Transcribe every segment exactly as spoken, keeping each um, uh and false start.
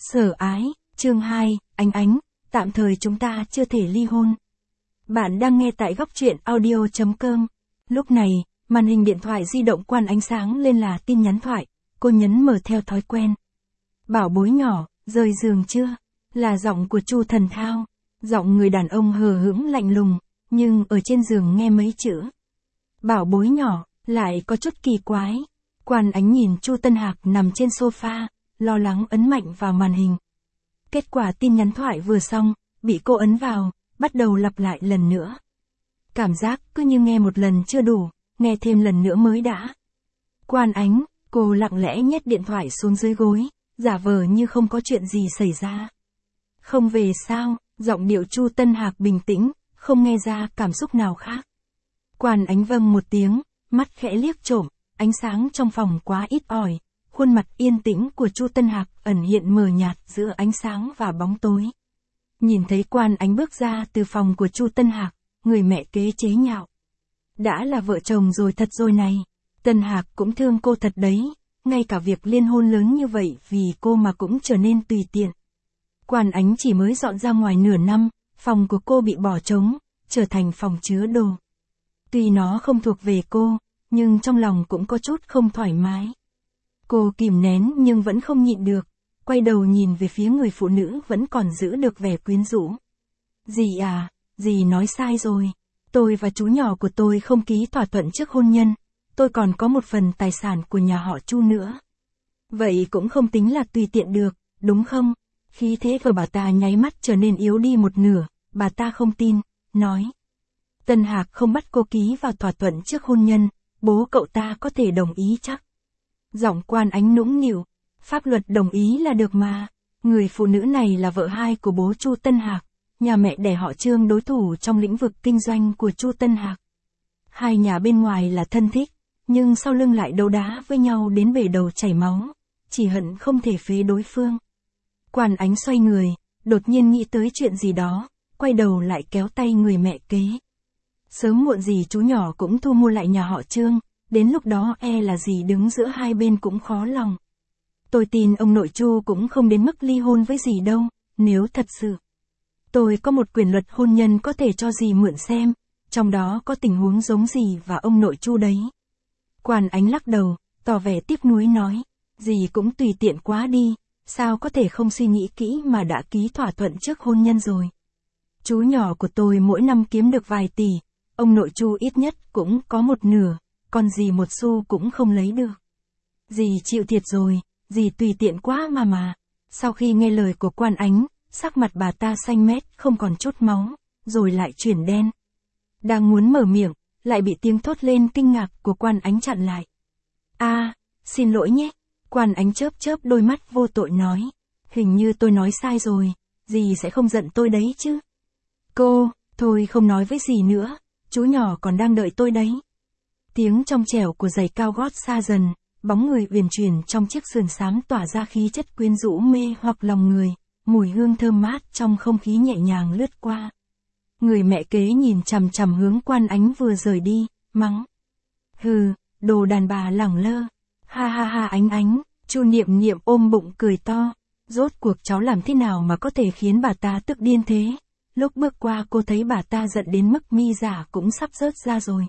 Sở ái, chương hai, Ánh Ánh, tạm thời chúng ta chưa thể ly hôn. Bạn đang nghe tại góc truyện audio chấm com. Lúc này, màn hình điện thoại di động Quan Ánh sáng lên là tin nhắn thoại, cô nhấn mở theo thói quen. Bảo bối nhỏ, rời giường chưa? Là giọng của Chu Thần Thao, giọng người đàn ông hờ hững lạnh lùng, nhưng ở trên giường nghe mấy chữ bảo bối nhỏ, lại có chút kỳ quái. Quan Ánh nhìn Chu Tân Hạc nằm trên sofa, lo lắng ấn mạnh vào màn hình. Kết quả tin nhắn thoại vừa xong, bị cô ấn vào, bắt đầu lặp lại lần nữa. Cảm giác cứ như nghe một lần chưa đủ, nghe thêm lần nữa mới đã. Quan Ánh, cô lặng lẽ nhét điện thoại xuống dưới gối, giả vờ như không có chuyện gì xảy ra. Không về sao? Giọng điệu Chu Tân Hạc bình tĩnh, không nghe ra cảm xúc nào khác. Quan Ánh vâng một tiếng, mắt khẽ liếc trộm, ánh sáng trong phòng quá ít ỏi, khuôn mặt yên tĩnh của Chu Tân Hạc ẩn hiện mờ nhạt giữa ánh sáng và bóng tối. Nhìn thấy Quan Ánh bước ra từ phòng của Chu Tân Hạc, người mẹ kế chế nhạo. Đã là vợ chồng rồi thật rồi này, Tân Hạc cũng thương cô thật đấy, ngay cả việc liên hôn lớn như vậy vì cô mà cũng trở nên tùy tiện. Quan Ánh chỉ mới dọn ra ngoài nửa năm, phòng của cô bị bỏ trống, trở thành phòng chứa đồ. Tuy nó không thuộc về cô, nhưng trong lòng cũng có chút không thoải mái. Cô kìm nén nhưng vẫn không nhịn được, quay đầu nhìn về phía người phụ nữ vẫn còn giữ được vẻ quyến rũ. Dì à, dì nói sai rồi. Tôi và chú nhỏ của tôi không ký thỏa thuận trước hôn nhân, tôi còn có một phần tài sản của nhà họ Chu nữa. Vậy cũng không tính là tùy tiện được, đúng không? Khí thế của bà ta nháy mắt trở nên yếu đi một nửa, bà ta không tin, nói. Tân Hạc không bắt cô ký vào thỏa thuận trước hôn nhân, bố cậu ta có thể đồng ý chắc. Giọng Quan Ánh nũng nịu, pháp luật đồng ý là được mà. Người phụ nữ này là vợ hai của bố Chu Tân Hạc, nhà mẹ đẻ họ Trương đối thủ trong lĩnh vực kinh doanh của Chu Tân Hạc. Hai nhà bên ngoài là thân thích, nhưng sau lưng lại đấu đá với nhau đến bể đầu chảy máu, chỉ hận không thể phế đối phương. Quan Ánh xoay người, đột nhiên nghĩ tới chuyện gì đó, quay đầu lại kéo tay người mẹ kế. Sớm muộn gì chú nhỏ cũng thu mua lại nhà họ Trương, đến lúc đó e là gì đứng giữa hai bên cũng khó lòng. Tôi tin ông nội Chu cũng không đến mức ly hôn với dì đâu, nếu thật sự. Tôi có một quyển luật hôn nhân có thể cho dì mượn xem, trong đó có tình huống giống dì và ông nội Chu đấy. Quan Ánh lắc đầu, tỏ vẻ tiếc nuối nói, dì cũng tùy tiện quá đi, sao có thể không suy nghĩ kỹ mà đã ký thỏa thuận trước hôn nhân rồi. Chú nhỏ của tôi mỗi năm kiếm được vài tỷ, ông nội Chu ít nhất cũng có một nửa, còn dì một xu cũng không lấy được. Dì chịu thiệt rồi, dì tùy tiện quá mà mà. Sau khi nghe lời của Quan Ánh, sắc mặt bà ta xanh mét không còn chút máu, rồi lại chuyển đen. Đang muốn mở miệng, lại bị tiếng thốt lên kinh ngạc của Quan Ánh chặn lại. A, à, xin lỗi nhé. Quan Ánh chớp chớp đôi mắt vô tội nói. Hình như tôi nói sai rồi, dì sẽ không giận tôi đấy chứ. Cô, thôi không nói với dì nữa, chú nhỏ còn đang đợi tôi đấy. Tiếng trong trẻo của giày cao gót xa dần, bóng người uyển chuyển trong chiếc sườn xám tỏa ra khí chất quyến rũ mê hoặc lòng người, mùi hương thơm mát trong không khí nhẹ nhàng lướt qua. Người mẹ kế nhìn chằm chằm hướng Quan Ánh vừa rời đi, mắng. Hừ, đồ đàn bà lẳng lơ. Ha ha ha Ánh Ánh, Chu Niệm Niệm ôm bụng cười to. Rốt cuộc cháu làm thế nào mà có thể khiến bà ta tức điên thế? Lúc bước qua cô thấy bà ta giận đến mức mi giả cũng sắp rớt ra rồi.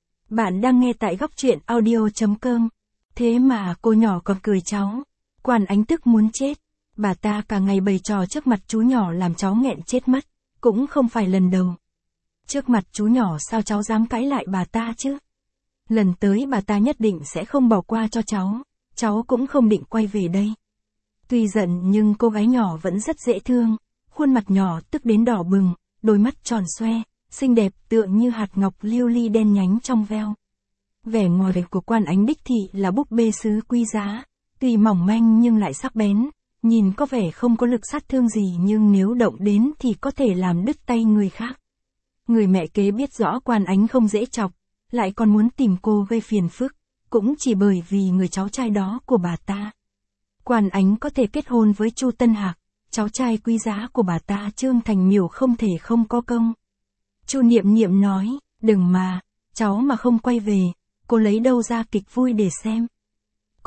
Bạn đang nghe tại góc truyện audio chấm com. Thế mà cô nhỏ còn cười cháu. Quan Ánh tức muốn chết. Bà ta cả ngày bày trò trước mặt chú nhỏ làm cháu nghẹn chết mất. Cũng không phải lần đầu. Trước mặt chú nhỏ sao cháu dám cãi lại bà ta chứ? Lần tới bà ta nhất định sẽ không bỏ qua cho cháu. Cháu cũng không định quay về đây. Tuy giận nhưng cô gái nhỏ vẫn rất dễ thương. Khuôn mặt nhỏ tức đến đỏ bừng, đôi mắt tròn xoe, xinh đẹp tựa như hạt ngọc lưu ly đen nhánh trong veo. Vẻ ngoài của Quan Ánh đích thị là búp bê sứ quý giá, tuy mỏng manh nhưng lại sắc bén, nhìn có vẻ không có lực sát thương gì nhưng nếu động đến thì có thể làm đứt tay người khác. Người mẹ kế biết rõ Quan Ánh không dễ chọc, lại còn muốn tìm cô gây phiền phức, cũng chỉ bởi vì người cháu trai đó của bà ta. Quan Ánh có thể kết hôn với Chu Tân Hạc, cháu trai quý giá của bà ta Trương Thành Miểu không thể không có công. Chu Niệm Niệm nói, đừng mà, cháu mà không quay về, cô lấy đâu ra kịch vui để xem.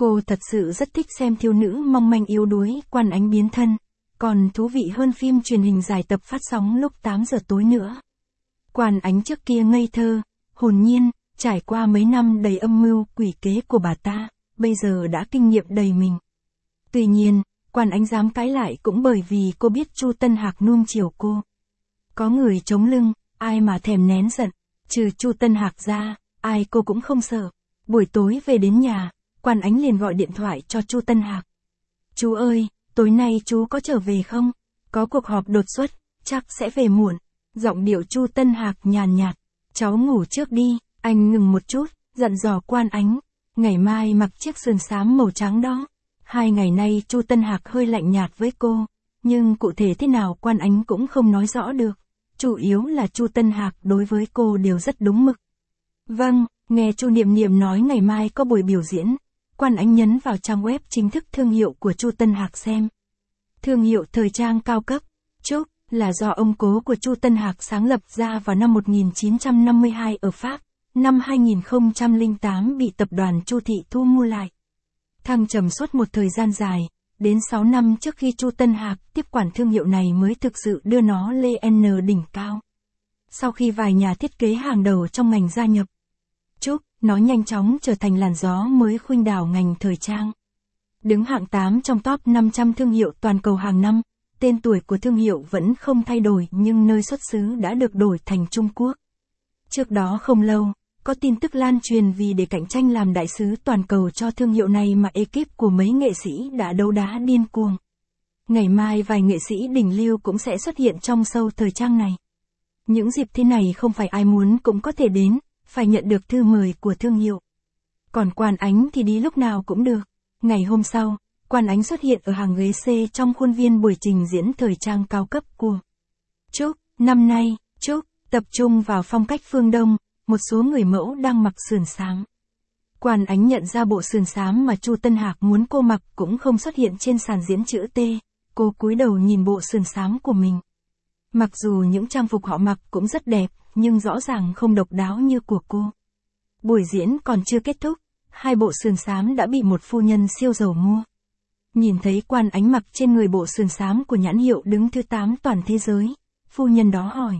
Cô thật sự rất thích xem thiếu nữ mong manh yếu đuối Quan Ánh biến thân, còn thú vị hơn phim truyền hình dài tập phát sóng lúc tám giờ tối nữa. Quan Ánh trước kia ngây thơ, hồn nhiên, trải qua mấy năm đầy âm mưu quỷ kế của bà ta, bây giờ đã kinh nghiệm đầy mình. Tuy nhiên, Quan Ánh dám cãi lại cũng bởi vì cô biết Chu Tân Hạc nuông chiều cô. Có người chống lưng, ai mà thèm nén giận, trừ Chu Tân Hạc ra, ai cô cũng không sợ. Buổi tối về đến nhà, Quan Ánh liền gọi điện thoại cho Chu Tân Hạc. Chú ơi, tối nay chú có trở về không? Có cuộc họp đột xuất, chắc sẽ về muộn. Giọng điệu Chu Tân Hạc nhàn nhạt, cháu ngủ trước đi. Anh ngừng một chút, dặn dò Quan Ánh, ngày mai mặc chiếc sườn xám màu trắng đó. Hai ngày nay Chu Tân Hạc hơi lạnh nhạt với cô, nhưng cụ thể thế nào Quan Ánh cũng không nói rõ được. Chủ yếu là Chu Tân Hạc đối với cô đều rất đúng mực. Vâng, nghe Chu Niệm Niệm nói ngày mai có buổi biểu diễn, Quan Ánh nhấn vào trang web chính thức thương hiệu của Chu Tân Hạc xem. Thương hiệu thời trang cao cấp, Trúc, là do ông cố của Chu Tân Hạc sáng lập ra vào năm một nghìn chín trăm năm mươi hai ở Pháp, năm hai nghìn không trăm lẻ tám bị tập đoàn Chu Thị thu mua lại. Thăng trầm suốt một thời gian dài, đến sáu năm trước khi Chu Tân Hạc tiếp quản thương hiệu này mới thực sự đưa nó lên đỉnh cao. Sau khi vài nhà thiết kế hàng đầu trong ngành gia nhập Trúc, nó nhanh chóng trở thành làn gió mới khuynh đảo ngành thời trang. Đứng hạng tám trong top năm trăm thương hiệu toàn cầu hàng năm, tên tuổi của thương hiệu vẫn không thay đổi nhưng nơi xuất xứ đã được đổi thành Trung Quốc. Trước đó không lâu, có tin tức lan truyền vì để cạnh tranh làm đại sứ toàn cầu cho thương hiệu này mà ekip của mấy nghệ sĩ đã đấu đá điên cuồng. Ngày mai vài nghệ sĩ đỉnh lưu cũng sẽ xuất hiện trong show thời trang này. Những dịp thế này không phải ai muốn cũng có thể đến, phải nhận được thư mời của thương hiệu. Còn Quan Ánh thì đi lúc nào cũng được. Ngày hôm sau, Quan Ánh xuất hiện ở hàng ghế C trong khuôn viên buổi trình diễn thời trang cao cấp của Trúc. Năm nay, Trúc tập trung vào phong cách phương Đông, một số người mẫu đang mặc sườn xám. Quan Ánh nhận ra bộ sườn xám mà Chu Tân Hạc muốn cô mặc cũng không xuất hiện trên sàn diễn chữ T, cô cúi đầu nhìn bộ sườn xám của mình. Mặc dù những trang phục họ mặc cũng rất đẹp, nhưng rõ ràng không độc đáo như của cô. Buổi diễn còn chưa kết thúc, hai bộ sườn xám đã bị một phu nhân siêu giàu mua. Nhìn thấy Quan Ánh mặc trên người bộ sườn xám của nhãn hiệu đứng thứ tám toàn thế giới, phu nhân đó hỏi.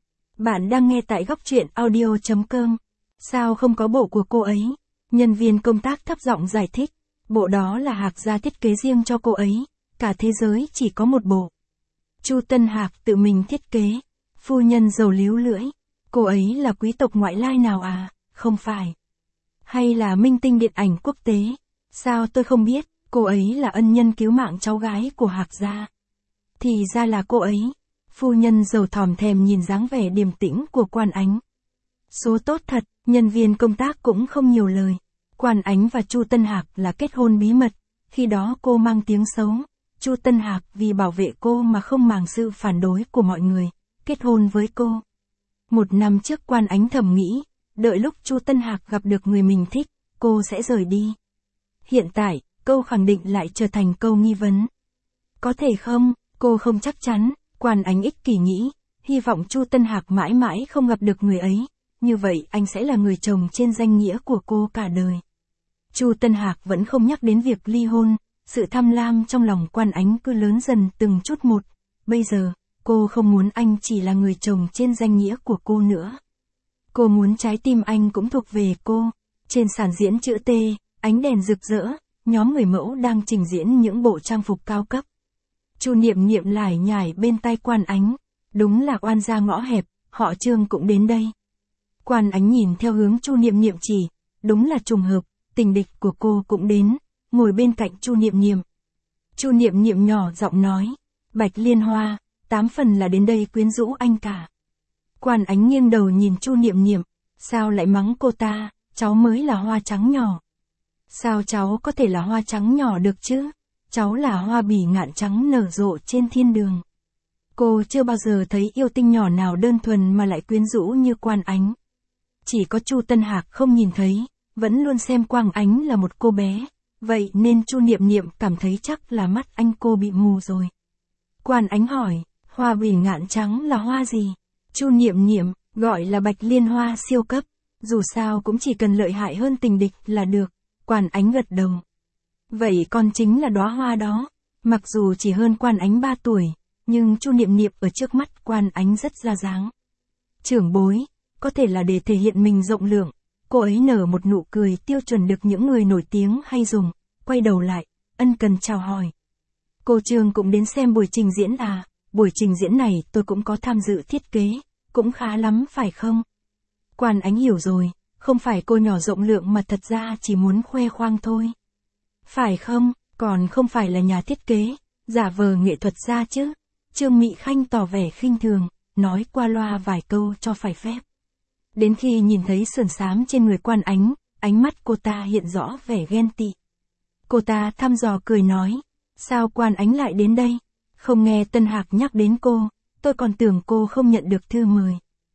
Bạn đang nghe tại góc truyện audio chấm com. Sao không có bộ của cô ấy? Nhân viên công tác thấp giọng giải thích. Bộ đó là Hạc gia thiết kế riêng cho cô ấy. Cả thế giới chỉ có một bộ. Chu Tân Hạc tự mình thiết kế. Phu nhân giàu líu lưỡi. Cô ấy là quý tộc ngoại lai nào à? Không phải. Hay là minh tinh điện ảnh quốc tế? Sao tôi không biết? Cô ấy là ân nhân cứu mạng cháu gái của Hạc gia. Thì ra là cô ấy. Phu nhân giàu thòm thèm nhìn dáng vẻ điềm tĩnh của Quan Ánh. Số tốt thật, nhân viên công tác cũng không nhiều lời. Quan Ánh và Chu Tân Hạc là kết hôn bí mật, khi đó cô mang tiếng xấu. Chu Tân Hạc vì bảo vệ cô mà không màng sự phản đối của mọi người, kết hôn với cô. Một năm trước Quan Ánh thầm nghĩ, đợi lúc Chu Tân Hạc gặp được người mình thích, cô sẽ rời đi. Hiện tại, câu khẳng định lại trở thành câu nghi vấn. Có thể không, cô không chắc chắn. Quan Ánh ích kỷ nghĩ, hy vọng Chu Tân Hạc mãi mãi không gặp được người ấy, như vậy anh sẽ là người chồng trên danh nghĩa của cô cả đời. Chu Tân Hạc vẫn không nhắc đến việc ly hôn, sự tham lam trong lòng Quan Ánh cứ lớn dần từng chút một, bây giờ, cô không muốn anh chỉ là người chồng trên danh nghĩa của cô nữa. Cô muốn trái tim anh cũng thuộc về cô. Trên sàn diễn chữ T, ánh đèn rực rỡ, nhóm người mẫu đang trình diễn những bộ trang phục cao cấp. Chu Niệm Niệm lải nhải bên tai Quan Ánh, đúng là oan gia ngõ hẹp, họ Trương cũng đến đây. Quan Ánh nhìn theo hướng Chu Niệm Niệm chỉ, đúng là trùng hợp, tình địch của cô cũng đến, ngồi bên cạnh Chu Niệm Niệm. Chu Niệm Niệm nhỏ giọng nói, Bạch Liên Hoa, tám phần là đến đây quyến rũ anh cả. Quan Ánh nghiêng đầu nhìn Chu Niệm Niệm, sao lại mắng cô ta, cháu mới là hoa trắng nhỏ. Sao cháu có thể là hoa trắng nhỏ được chứ? Cháu là hoa bỉ ngạn trắng nở rộ trên thiên đường. Cô chưa bao giờ thấy yêu tinh nhỏ nào đơn thuần mà lại quyến rũ như Quan Ánh. Chỉ có Chu Tân Hạc không nhìn thấy, vẫn luôn xem Quan Ánh là một cô bé, vậy nên Chu Niệm Niệm cảm thấy chắc là mắt anh cô bị mù rồi. Quan Ánh hỏi, hoa bỉ ngạn trắng là hoa gì? Chu Niệm Niệm, gọi là Bạch Liên Hoa siêu cấp, dù sao cũng chỉ cần lợi hại hơn tình địch là được. Quan Ánh gật đầu. Vậy con chính là đóa hoa đó. Mặc dù chỉ hơn Quan Ánh ba tuổi, nhưng Chu Niệm Niệm ở trước mắt Quan Ánh rất ra dáng. Trưởng bối, có thể là để thể hiện mình rộng lượng, cô ấy nở một nụ cười tiêu chuẩn được những người nổi tiếng hay dùng, quay đầu lại, ân cần chào hỏi. Cô Trương cũng đến xem buổi trình diễn à, buổi trình diễn này tôi cũng có tham dự thiết kế, cũng khá lắm phải không? Quan Ánh hiểu rồi, không phải cô nhỏ rộng lượng mà thật ra chỉ muốn khoe khoang thôi. Phải không, còn không phải là nhà thiết kế, giả vờ nghệ thuật gia chứ. Trương Mị Khanh tỏ vẻ khinh thường, nói qua loa vài câu cho phải phép. Đến khi nhìn thấy sườn xám trên người Quan Ánh, ánh mắt cô ta hiện rõ vẻ ghen tị. Cô ta thăm dò cười nói, sao Quan Ánh lại đến đây? Không nghe Tân Hạc nhắc đến cô, tôi còn tưởng cô không nhận được thư mời.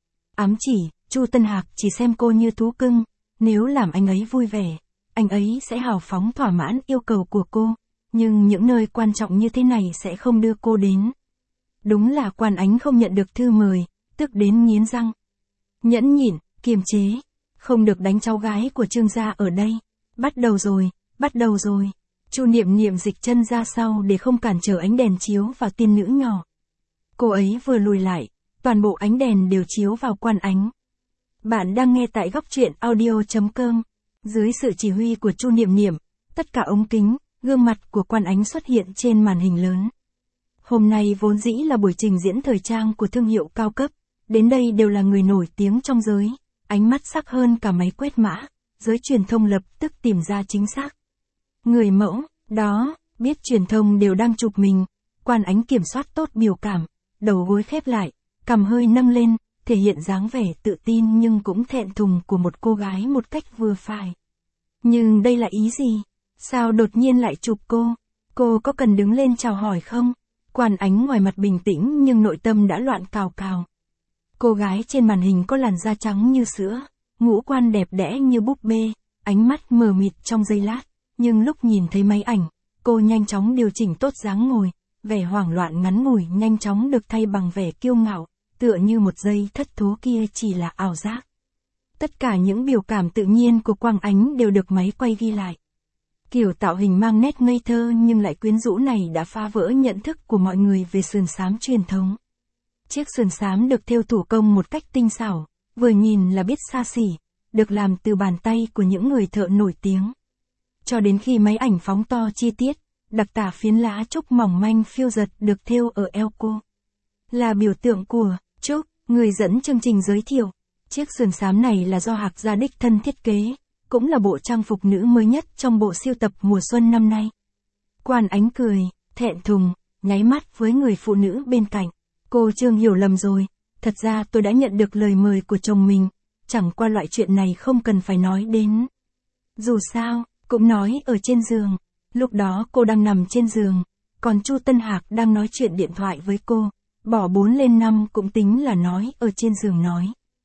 Ám chỉ, Chu Tân Hạc chỉ xem cô như thú cưng, nếu làm anh ấy vui vẻ, anh ấy sẽ hào phóng thỏa mãn yêu cầu của cô, nhưng những nơi quan trọng như thế này sẽ không đưa cô đến. Đúng là Quan Ánh không nhận được thư mời, tức đến nghiến răng. Nhẫn nhịn, kiềm chế, không được đánh cháu gái của Trương gia ở đây. Bắt đầu rồi, bắt đầu rồi. Chu Niệm Niệm dịch chân ra sau để không cản trở ánh đèn chiếu vào tiên nữ nhỏ. Cô ấy vừa lùi lại, toàn bộ ánh đèn đều chiếu vào Quan Ánh. Bạn đang nghe tại góc truyện audio chấm com. Dưới sự chỉ huy của Chu Niệm Niệm, tất cả ống kính, gương mặt của Quan Ánh xuất hiện trên màn hình lớn. Hôm nay vốn dĩ là buổi trình diễn thời trang của thương hiệu cao cấp, đến đây đều là người nổi tiếng trong giới, ánh mắt sắc hơn cả máy quét mã, giới truyền thông lập tức tìm ra chính xác. Người mẫu, đó, biết truyền thông đều đang chụp mình, Quan Ánh kiểm soát tốt biểu cảm, đầu gối khép lại, cằm hơi nâng lên, thể hiện dáng vẻ tự tin nhưng cũng thẹn thùng của một cô gái một cách vừa phải. Nhưng đây là ý gì? Sao đột nhiên lại chụp cô? Cô có cần đứng lên chào hỏi không? Quan Ánh ngoài mặt bình tĩnh nhưng nội tâm đã loạn cào cào. Cô gái trên màn hình có làn da trắng như sữa, ngũ quan đẹp đẽ như búp bê, ánh mắt mờ mịt trong giây lát, nhưng lúc nhìn thấy máy ảnh, cô nhanh chóng điều chỉnh tốt dáng ngồi, vẻ hoảng loạn ngắn ngủi nhanh chóng được thay bằng vẻ kiêu ngạo, tựa như một giây thất thố kia chỉ là ảo giác. Tất cả những biểu cảm tự nhiên của Quang Ánh đều được máy quay ghi lại. Kiểu tạo hình mang nét ngây thơ nhưng lại quyến rũ này đã phá vỡ nhận thức của mọi người về sườn xám truyền thống. Chiếc sườn xám được thêu thủ công một cách tinh xảo, vừa nhìn là biết xa xỉ, được làm từ bàn tay của những người thợ nổi tiếng. Cho đến khi máy ảnh phóng to chi tiết, đặc tả phiến lá trúc mỏng manh phiêu giật được thêu ở eo cô. Là biểu tượng của trúc, người dẫn chương trình giới thiệu. Chiếc sườn xám này là do Hạc gia đích thân thiết kế, cũng là bộ trang phục nữ mới nhất trong bộ siêu tập mùa xuân năm nay. Quan Ánh cười, thẹn thùng, nháy mắt với người phụ nữ bên cạnh. Cô Trương hiểu lầm rồi, thật ra tôi đã nhận được lời mời của chồng mình, chẳng qua loại chuyện này không cần phải nói đến. Dù sao, cũng nói ở trên giường, lúc đó cô đang nằm trên giường, còn Chu Tân Hạc đang nói chuyện điện thoại với cô, bỏ bốn lên năm cũng tính là nói ở trên giường nói.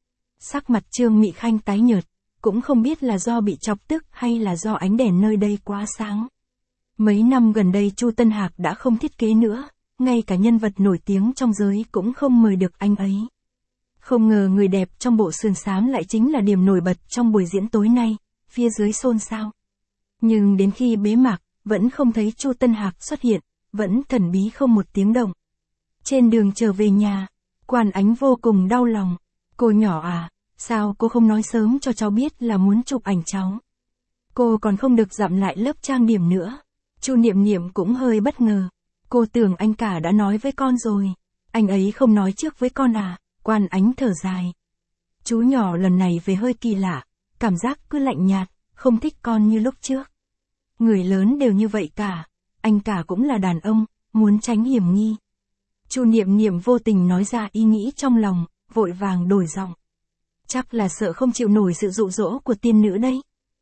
Sắc mặt Trương Mị Khanh tái nhợt, cũng không biết là do bị chọc tức hay là do ánh đèn nơi đây quá sáng. Mấy năm gần đây Chu Tân Hạc đã không thiết kế nữa, ngay cả nhân vật nổi tiếng trong giới cũng không mời được anh ấy. Không ngờ người đẹp trong bộ sườn xám lại chính là điểm nổi bật trong buổi diễn tối nay, phía dưới xôn xao. Nhưng đến khi bế mạc, vẫn không thấy Chu Tân Hạc xuất hiện, vẫn thần bí không một tiếng động. Trên đường trở về nhà, Quan Ánh vô cùng đau lòng. Cô nhỏ à, sao cô không nói sớm cho cháu biết là muốn chụp ảnh cháu? Cô còn không được dặm lại lớp trang điểm nữa. Chu Niệm Niệm cũng hơi bất ngờ. Cô tưởng anh cả đã nói với con rồi. Anh ấy không nói trước với con à? Quan Ánh thở dài. Chú nhỏ lần này về hơi kỳ lạ, cảm giác cứ lạnh nhạt, không thích con như lúc trước. Người lớn đều như vậy cả, anh cả cũng là đàn ông, muốn tránh hiểm nghi. Chu Niệm Niệm vô tình nói ra ý nghĩ trong lòng, vội vàng đổi giọng. Chắc là sợ không chịu nổi sự dụ dỗ của tiên nữ đấy.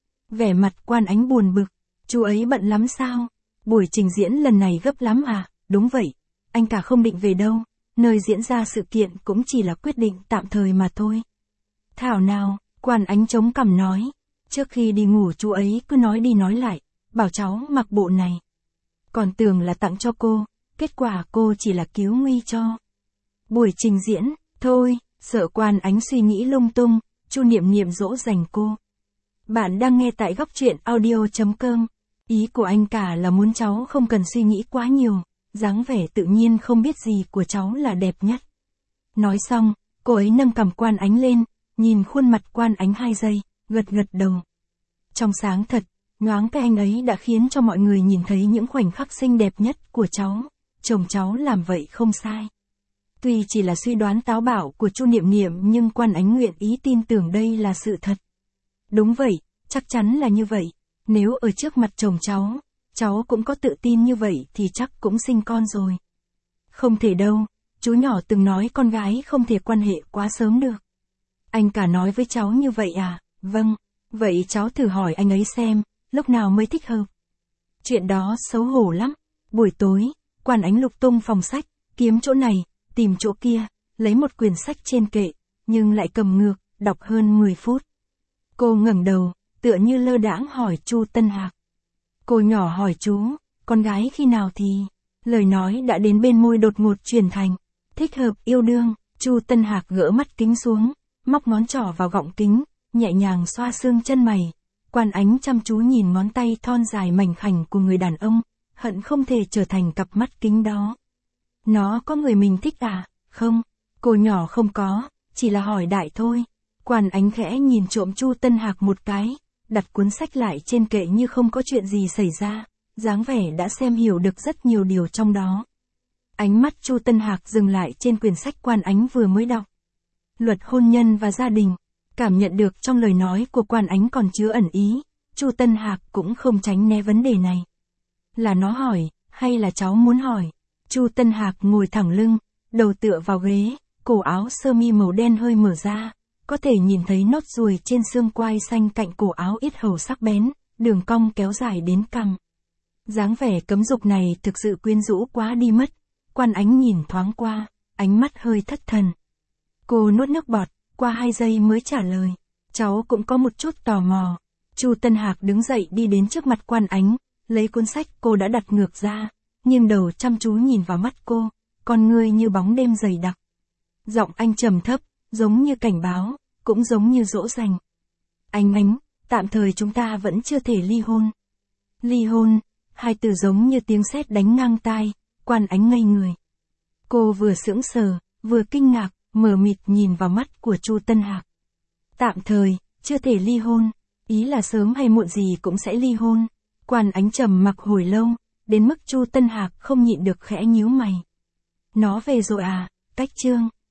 Vẻ mặt Quan Ánh buồn bực, chú ấy bận lắm sao? Buổi trình diễn lần này gấp lắm à? Đúng vậy, anh cả không định về đâu, nơi diễn ra sự kiện cũng chỉ là quyết định tạm thời mà thôi. Thảo nào, Quan Ánh chống cằm nói, trước khi đi ngủ chú ấy cứ nói đi nói lại, bảo cháu mặc bộ này. Còn tưởng là tặng cho cô, kết quả cô chỉ là cứu nguy cho. Buổi trình diễn, thôi, sợ Quan Ánh suy nghĩ lung tung, Chu Niệm Niệm dỗ dành cô. Bạn đang nghe tại góc truyện audio chấm com. Ý của anh cả là muốn cháu không cần suy nghĩ quá nhiều, dáng vẻ tự nhiên không biết gì của cháu là đẹp nhất. Nói xong, cô ấy nâng cằm Quan Ánh lên, nhìn khuôn mặt Quan Ánh hai giây, gật gật đầu. Trong sáng thật, nhoáng cái anh ấy đã khiến cho mọi người nhìn thấy những khoảnh khắc xinh đẹp nhất của cháu. Chồng cháu làm vậy không sai. Tuy chỉ là suy đoán táo bạo của Chu Niệm Niệm nhưng Quan Ánh nguyện ý tin tưởng đây là sự thật. Đúng vậy, chắc chắn là như vậy. Nếu ở trước mặt chồng cháu, cháu cũng có tự tin như vậy thì chắc cũng sinh con rồi. Không thể đâu, chú nhỏ từng nói con gái không thể quan hệ quá sớm được. Anh cả nói với cháu như vậy à? Vâng, vậy cháu thử hỏi anh ấy xem, lúc nào mới thích hợp. Chuyện đó xấu hổ lắm. Buổi tối, Quan Ánh lục tung phòng sách, kiếm chỗ này, tìm chỗ kia, lấy một quyển sách trên kệ, nhưng lại cầm ngược, đọc hơn mười phút. Cô ngẩng đầu, tựa như lơ đãng hỏi Chu Tân Hạc. Cô nhỏ hỏi chú, con gái khi nào thì... Lời nói đã đến bên môi đột ngột chuyển thành, thích hợp yêu đương. Chu Tân Hạc gỡ mắt kính xuống, móc ngón trỏ vào gọng kính, nhẹ nhàng xoa xương chân mày. Quan Ánh chăm chú nhìn ngón tay thon dài mảnh khảnh của người đàn ông, hận không thể trở thành cặp mắt kính đó. Nó có người mình thích à? Không, cô nhỏ không có, chỉ là hỏi đại thôi. Quan Ánh khẽ nhìn trộm Chu Tân Hạc một cái, đặt cuốn sách lại trên kệ như không có chuyện gì xảy ra, dáng vẻ đã xem hiểu được rất nhiều điều trong đó. Ánh mắt Chu Tân Hạc dừng lại trên quyển sách Quan Ánh vừa mới đọc. Luật hôn nhân và gia đình. Cảm nhận được trong lời nói của Quan Ánh còn chứa ẩn ý, Chu Tân Hạc cũng không tránh né vấn đề này. Là nó hỏi, hay là cháu muốn hỏi? Chu Tân Hạc ngồi thẳng lưng, đầu tựa vào ghế, cổ áo sơ mi màu đen hơi mở ra, có thể nhìn thấy nốt ruồi trên xương quai xanh cạnh cổ áo yết hầu sắc bén, đường cong kéo dài đến cằm. Dáng vẻ cấm dục này thực sự quyến rũ quá đi mất. Quan Ánh nhìn thoáng qua, ánh mắt hơi thất thần. Cô nuốt nước bọt, qua hai giây mới trả lời. Cháu cũng có một chút tò mò. Chu Tân Hạc đứng dậy đi đến trước mặt Quan Ánh, lấy cuốn sách cô đã đặt ngược ra, nghiêng đầu chăm chú nhìn vào mắt cô, con ngươi như bóng đêm dày đặc. Giọng anh trầm thấp, giống như cảnh báo, cũng giống như dỗ dành. Ánh Ánh, tạm thời chúng ta vẫn chưa thể ly hôn. Ly hôn, hai từ giống như tiếng sét đánh ngang tai. Quan Ánh ngây người. Cô vừa sững sờ, vừa kinh ngạc, mờ mịt nhìn vào mắt của Chu Tân Hạc. Tạm thời, chưa thể ly hôn, ý là sớm hay muộn gì cũng sẽ ly hôn. Quan Ánh trầm mặc hồi lâu, đến mức Chu Tân Hạc không nhịn được khẽ nhíu mày. Nó về rồi à, Cách Trương.